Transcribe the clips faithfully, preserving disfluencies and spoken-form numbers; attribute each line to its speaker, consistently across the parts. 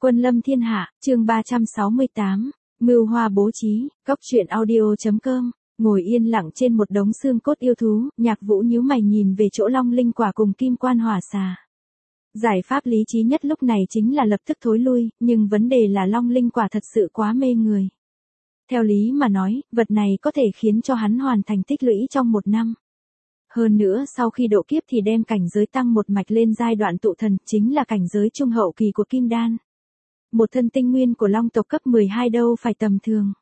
Speaker 1: Quân lâm thiên hạ, chương ba trăm sáu mươi tám, mưu hoa bố trí, góc truyện audio.com, ngồi yên lặng trên một đống xương cốt yêu thú, Nhạc Vũ nhíu mày nhìn về chỗ long linh quả cùng kim quan hỏa xà. Giải pháp lý trí nhất lúc này chính là lập tức thối lui, nhưng vấn đề là long linh quả thật sự quá mê người. Theo lý mà nói, vật này có thể khiến cho hắn hoàn thành tích lũy trong một năm. Hơn nữa sau khi độ kiếp thì đem cảnh giới tăng một mạch lên giai đoạn tụ thần, chính là cảnh giới trung hậu kỳ của kim đan. Một thân tinh nguyên của long tộc cấp mười hai đâu phải tầm thường.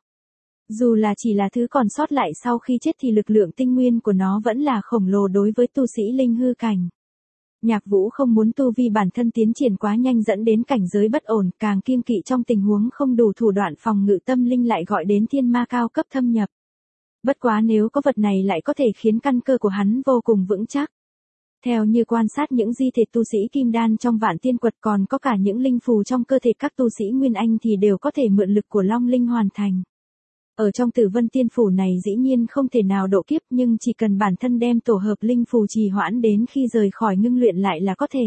Speaker 1: Dù là chỉ là thứ còn sót lại sau khi chết thì lực lượng tinh nguyên của nó vẫn là khổng lồ đối với tu sĩ linh hư cảnh. Nhạc Vũ không muốn tu vi bản thân tiến triển quá nhanh dẫn đến cảnh giới bất ổn, càng kiêng kỵ trong tình huống không đủ thủ đoạn phòng ngự tâm linh lại gọi đến thiên ma cao cấp thâm nhập. Bất quá nếu có vật này lại có thể khiến căn cơ của hắn vô cùng vững chắc. Theo như quan sát những di thể tu sĩ kim đan trong vạn tiên quật còn có cả những linh phù trong cơ thể các tu sĩ nguyên anh thì đều có thể mượn lực của long linh hoàn thành. Ở trong tử vân tiên phủ này dĩ nhiên không thể nào độ kiếp nhưng chỉ cần bản thân đem tổ hợp linh phù trì hoãn đến khi rời khỏi ngưng luyện lại là có thể.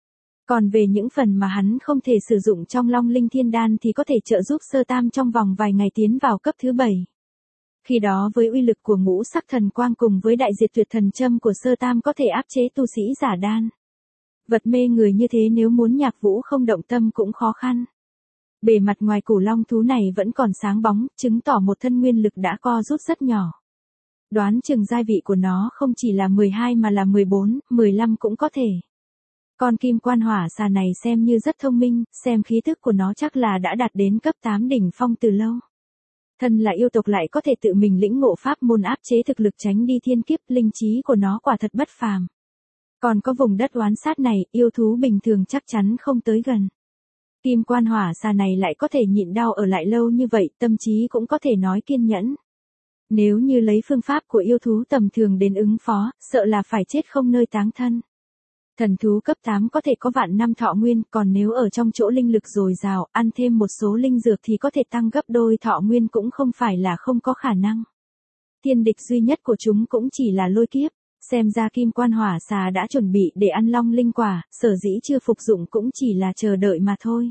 Speaker 1: Còn về những phần mà hắn không thể sử dụng trong long linh thiên đan thì có thể trợ giúp sơ tam trong vòng vài ngày tiến vào cấp thứ bảy. Khi đó với uy lực của ngũ sắc thần quang cùng với đại diệt tuyệt thần châm của sơ tam có thể áp chế tu sĩ giả đan. Vật mê người như thế nếu muốn Nhạc Vũ không động tâm cũng khó khăn. Bề mặt ngoài củ long thú này vẫn còn sáng bóng, chứng tỏ một thân nguyên lực đã co rút rất nhỏ. Đoán chừng giai vị của nó không chỉ là mười hai mà là mười bốn, mười lăm cũng có thể. Con kim quan hỏa xà này xem như rất thông minh, xem khí thức của nó chắc là đã đạt đến cấp tám đỉnh phong từ lâu. Thân là yêu tộc lại có thể tự mình lĩnh ngộ pháp môn áp chế thực lực tránh đi thiên kiếp, linh trí của nó quả thật bất phàm. Còn có vùng đất oán sát này, yêu thú bình thường chắc chắn không tới gần. Kim quan hỏa xà này lại có thể nhịn đau ở lại lâu như vậy, tâm trí cũng có thể nói kiên nhẫn. Nếu như lấy phương pháp của yêu thú tầm thường đến ứng phó, sợ là phải chết không nơi táng thân. Thần thú cấp tám có thể có vạn năm thọ nguyên, còn nếu ở trong chỗ linh lực dồi dào, ăn thêm một số linh dược thì có thể tăng gấp đôi thọ nguyên cũng không phải là không có khả năng. Thiên địch duy nhất của chúng cũng chỉ là lôi kiếp, xem ra kim quan hỏa xà đã chuẩn bị để ăn long linh quả, sở dĩ chưa phục dụng cũng chỉ là chờ đợi mà thôi.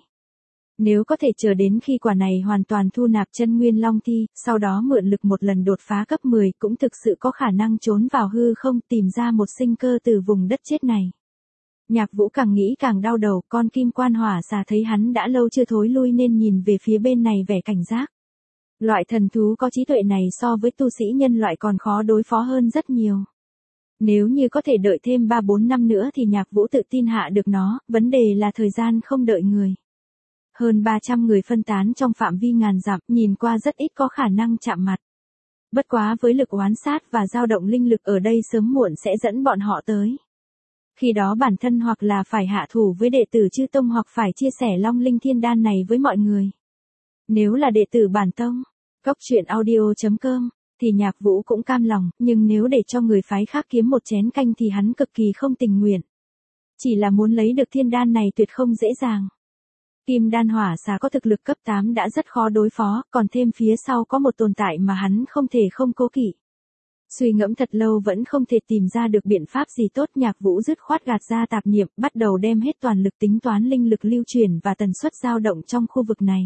Speaker 1: Nếu có thể chờ đến khi quả này hoàn toàn thu nạp chân nguyên long thi, sau đó mượn lực một lần đột phá cấp mười cũng thực sự có khả năng trốn vào hư không tìm ra một sinh cơ từ vùng đất chết này. Nhạc Vũ càng nghĩ càng đau đầu, con kim quan hỏa xà thấy hắn đã lâu chưa thối lui nên nhìn về phía bên này vẻ cảnh giác. Loại thần thú có trí tuệ này so với tu sĩ nhân loại còn khó đối phó hơn rất nhiều. Nếu như có thể đợi thêm ba bốn năm nữa thì Nhạc Vũ tự tin hạ được nó, vấn đề là thời gian không đợi người. Hơn ba trăm người phân tán trong phạm vi ngàn dặm, nhìn qua rất ít có khả năng chạm mặt. Bất quá với lực oán sát và dao động linh lực ở đây sớm muộn sẽ dẫn bọn họ tới. Khi đó bản thân hoặc là phải hạ thủ với đệ tử chư tông hoặc phải chia sẻ long linh thiên đan này với mọi người. Nếu là đệ tử bản tông, góc truyện audio.com, thì Nhạc Vũ cũng cam lòng, nhưng nếu để cho người phái khác kiếm một chén canh thì hắn cực kỳ không tình nguyện. Chỉ là muốn lấy được thiên đan này tuyệt không dễ dàng. Kim đan hỏa xà có thực lực cấp tám đã rất khó đối phó, còn thêm phía sau có một tồn tại mà hắn không thể không cố kỵ. Suy ngẫm thật lâu vẫn không thể tìm ra được biện pháp gì tốt, Nhạc Vũ dứt khoát gạt ra tạp niệm, bắt đầu đem hết toàn lực tính toán linh lực lưu truyền và tần suất dao động trong khu vực này.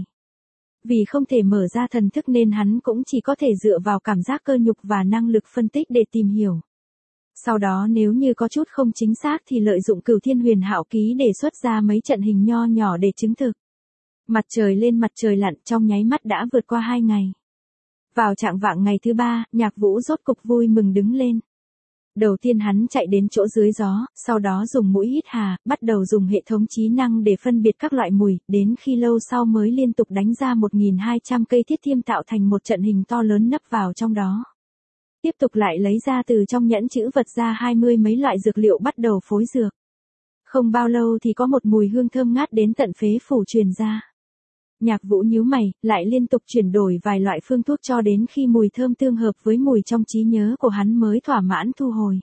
Speaker 1: Vì không thể mở ra thần thức nên hắn cũng chỉ có thể dựa vào cảm giác cơ nhục và năng lực phân tích để tìm hiểu. Sau đó nếu như có chút không chính xác thì lợi dụng Cửu Thiên Huyền Hạo Ký để xuất ra mấy trận hình nho nhỏ để chứng thực. Mặt trời lên mặt trời lặn trong nháy mắt đã vượt qua hai ngày. Vào trạng vạng ngày thứ ba, Nhạc Vũ rốt cục vui mừng đứng lên. Đầu tiên hắn chạy đến chỗ dưới gió, sau đó dùng mũi hít hà, bắt đầu dùng hệ thống trí năng để phân biệt các loại mùi, đến khi lâu sau mới liên tục đánh ra một nghìn hai trăm cây thiết thiêm tạo thành một trận hình to lớn nấp vào trong đó. Tiếp tục lại lấy ra từ trong nhẫn chữ vật ra hai mươi mấy loại dược liệu bắt đầu phối dược. Không bao lâu thì có một mùi hương thơm ngát đến tận phế phủ truyền ra. Nhạc Vũ nhíu mày, lại liên tục chuyển đổi vài loại phương thuốc cho đến khi mùi thơm tương hợp với mùi trong trí nhớ của hắn mới thỏa mãn thu hồi.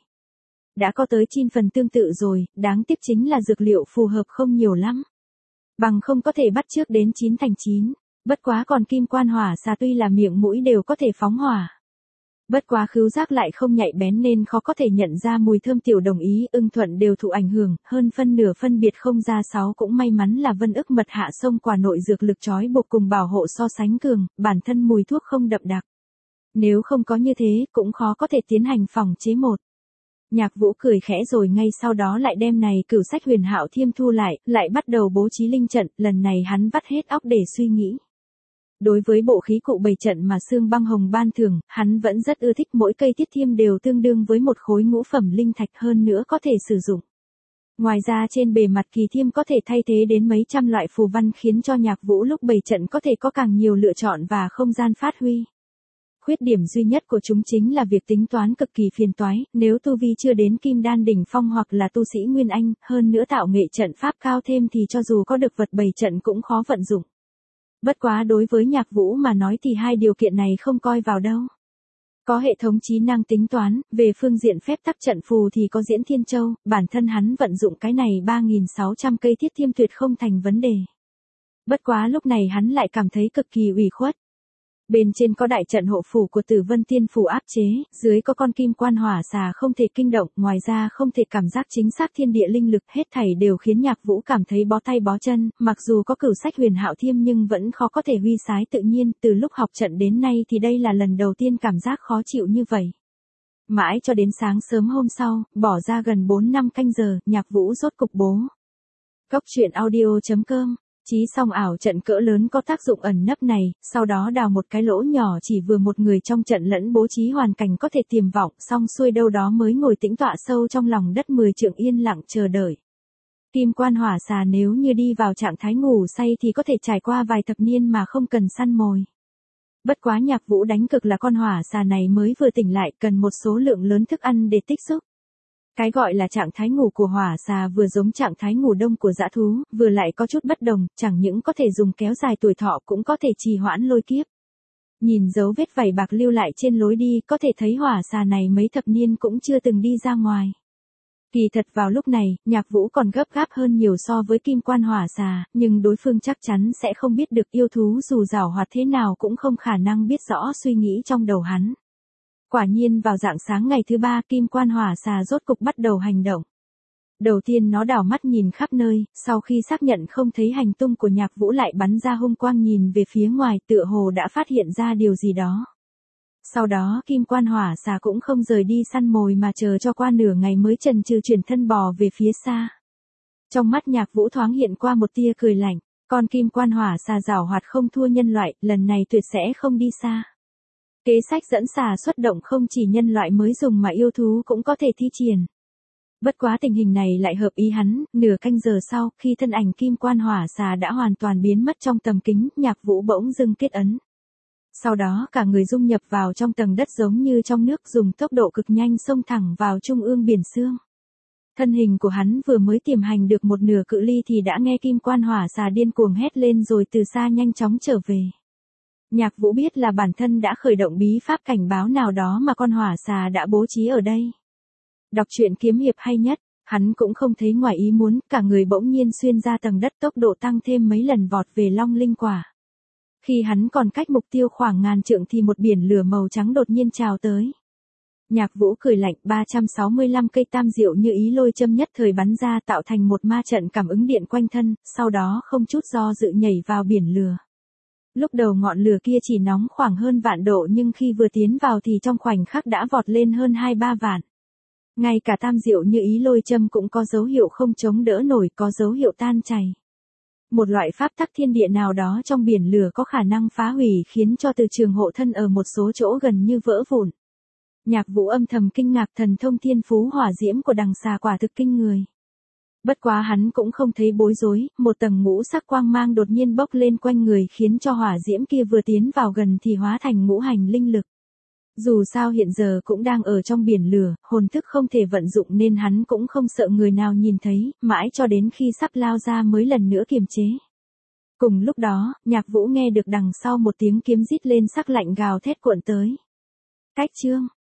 Speaker 1: Đã có tới chín phần tương tự rồi, đáng tiếc chính là dược liệu phù hợp không nhiều lắm. Bằng không có thể bắt chước đến chín thành chín, bất quá còn kim quan hỏa xà tuy là miệng mũi đều có thể phóng hỏa. Bất quá khứu giác lại không nhạy bén nên khó có thể nhận ra mùi thơm tiểu đồng ý, ưng thuận đều thụ ảnh hưởng, hơn phân nửa phân biệt không ra. Sáu cũng may mắn là vân ức mật hạ sông quả nội dược lực trói buộc cùng bảo hộ so sánh cường, bản thân mùi thuốc không đậm đặc. Nếu không có như thế, cũng khó có thể tiến hành phòng chế một. Nhạc Vũ cười khẽ rồi ngay sau đó lại đem này cửu sách huyền hạo thiêm thu lại, lại bắt đầu bố trí linh trận, lần này hắn vắt hết óc để suy nghĩ. Đối với bộ khí cụ bày trận mà Sương Băng Hồng ban thưởng, hắn vẫn rất ưa thích, mỗi cây tiết thiêm đều tương đương với một khối ngũ phẩm linh thạch, hơn nữa có thể sử dụng. Ngoài ra trên bề mặt kỳ thiêm có thể thay thế đến mấy trăm loại phù văn khiến cho Nhạc Vũ lúc bày trận có thể có càng nhiều lựa chọn và không gian phát huy. Khuyết điểm duy nhất của chúng chính là việc tính toán cực kỳ phiền toái, nếu tu vi chưa đến kim đan đỉnh phong hoặc là tu sĩ Nguyên Anh, hơn nữa tạo nghệ trận pháp cao thêm thì cho dù có được vật bày trận cũng khó vận dụng. Bất quá đối với Nhạc Vũ mà nói thì hai điều kiện này không coi vào đâu. Có hệ thống trí năng tính toán, về phương diện phép tắc trận phù thì có Diễn Thiên Châu, bản thân hắn vận dụng cái này ba nghìn sáu trăm cây thiết thiêm tuyệt không thành vấn đề. Bất quá lúc này hắn lại cảm thấy cực kỳ ủy khuất. Bên trên có đại trận hộ phủ của Tử Vân Tiên Phủ áp chế, dưới có con kim quan hỏa xà không thể kinh động, ngoài ra không thể cảm giác chính xác thiên địa linh lực, hết thảy đều khiến Nhạc Vũ cảm thấy bó tay bó chân, mặc dù có cửu sách huyền hạo thiêm nhưng vẫn khó có thể huy sái tự nhiên, từ lúc học trận đến nay thì đây là lần đầu tiên cảm giác khó chịu như vậy. Mãi cho đến sáng sớm hôm sau, bỏ ra gần bốn năm canh giờ, Nhạc Vũ rốt cục bố. Cốc truyện audio chấm com Chí xong ảo trận cỡ lớn có tác dụng ẩn nấp này, sau đó đào một cái lỗ nhỏ chỉ vừa một người trong trận lẫn bố trí hoàn cảnh có thể tiềm vọng, xong xuôi đâu đó mới ngồi tĩnh tọa sâu trong lòng đất mười trượng yên lặng chờ đợi. Kim quan hỏa xà nếu như đi vào trạng thái ngủ say thì có thể trải qua vài thập niên mà không cần săn mồi. Bất quá Nhạc Vũ đánh cực là con hỏa xà này mới vừa tỉnh lại, cần một số lượng lớn thức ăn để tích xúc. Cái gọi là trạng thái ngủ của hỏa xà vừa giống trạng thái ngủ đông của dã thú, vừa lại có chút bất đồng, chẳng những có thể dùng kéo dài tuổi thọ cũng có thể trì hoãn lôi kiếp. Nhìn dấu vết vảy bạc lưu lại trên lối đi, có thể thấy hỏa xà này mấy thập niên cũng chưa từng đi ra ngoài. Kỳ thật vào lúc này, Nhạc Vũ còn gấp gáp hơn nhiều so với kim quan hỏa xà, nhưng đối phương chắc chắn sẽ không biết được, yêu thú dù giàu hoạt thế nào cũng không khả năng biết rõ suy nghĩ trong đầu hắn. Quả nhiên vào rạng sáng ngày thứ ba, kim quan hỏa xà rốt cục bắt đầu hành động. Đầu tiên nó đảo mắt nhìn khắp nơi, sau khi xác nhận không thấy hành tung của Nhạc Vũ lại bắn ra hung quang nhìn về phía ngoài, tựa hồ đã phát hiện ra điều gì đó. Sau đó kim quan hỏa xà cũng không rời đi săn mồi mà chờ cho qua nửa ngày mới chần chừ chuyển thân bò về phía xa. Trong mắt Nhạc Vũ thoáng hiện qua một tia cười lạnh, con kim quan hỏa xà giảo hoạt không thua nhân loại, lần này tuyệt sẽ không đi xa. Kế sách dẫn xà xuất động không chỉ nhân loại mới dùng mà yêu thú cũng có thể thi triển. Bất quá tình hình này lại hợp ý hắn, nửa canh giờ sau, khi thân ảnh kim quan hỏa xà đã hoàn toàn biến mất trong tầm kính, Nhạc Vũ bỗng dưng kết ấn. Sau đó cả người dung nhập vào trong tầng đất giống như trong nước, dùng tốc độ cực nhanh xông thẳng vào trung ương biển sương. Thân hình của hắn vừa mới tiềm hành được một nửa cự ly thì đã nghe kim quan hỏa xà điên cuồng hét lên rồi từ xa nhanh chóng trở về. Nhạc Vũ biết là bản thân đã khởi động bí pháp cảnh báo nào đó mà con hỏa xà đã bố trí ở đây. Đọc truyện kiếm hiệp hay nhất, hắn cũng không thấy ngoài ý muốn, cả người bỗng nhiên xuyên ra tầng đất, tốc độ tăng thêm mấy lần vọt về Long Linh Quả. Khi hắn còn cách mục tiêu khoảng ngàn trượng thì một biển lửa màu trắng đột nhiên trào tới. Nhạc Vũ cười lạnh, ba trăm sáu mươi lăm cây tam diệu như ý lôi châm nhất thời bắn ra tạo thành một ma trận cảm ứng điện quanh thân, sau đó không chút do dự nhảy vào biển lửa. Lúc đầu ngọn lửa kia chỉ nóng khoảng hơn vạn độ nhưng khi vừa tiến vào thì trong khoảnh khắc đã vọt lên hơn hai ba vạn. Ngay cả tam diệu như ý lôi châm cũng có dấu hiệu không chống đỡ nổi, có dấu hiệu tan chảy. Một loại pháp tắc thiên địa nào đó trong biển lửa có khả năng phá hủy khiến cho từ trường hộ thân ở một số chỗ gần như vỡ vụn. Nhạc Vũ âm thầm kinh ngạc, thần thông thiên phú hỏa diễm của đằng xà quả thực kinh người. Bất quá hắn cũng không thấy bối rối, một tầng ngũ sắc quang mang đột nhiên bốc lên quanh người khiến cho hỏa diễm kia vừa tiến vào gần thì hóa thành ngũ hành linh lực. Dù sao hiện giờ cũng đang ở trong biển lửa, hồn thức không thể vận dụng nên hắn cũng không sợ người nào nhìn thấy, mãi cho đến khi sắp lao ra mới lần nữa kiềm chế. Cùng lúc đó, Nhạc Vũ nghe được đằng sau một tiếng kiếm rít lên sắc lạnh gào thét cuộn tới. Cách chương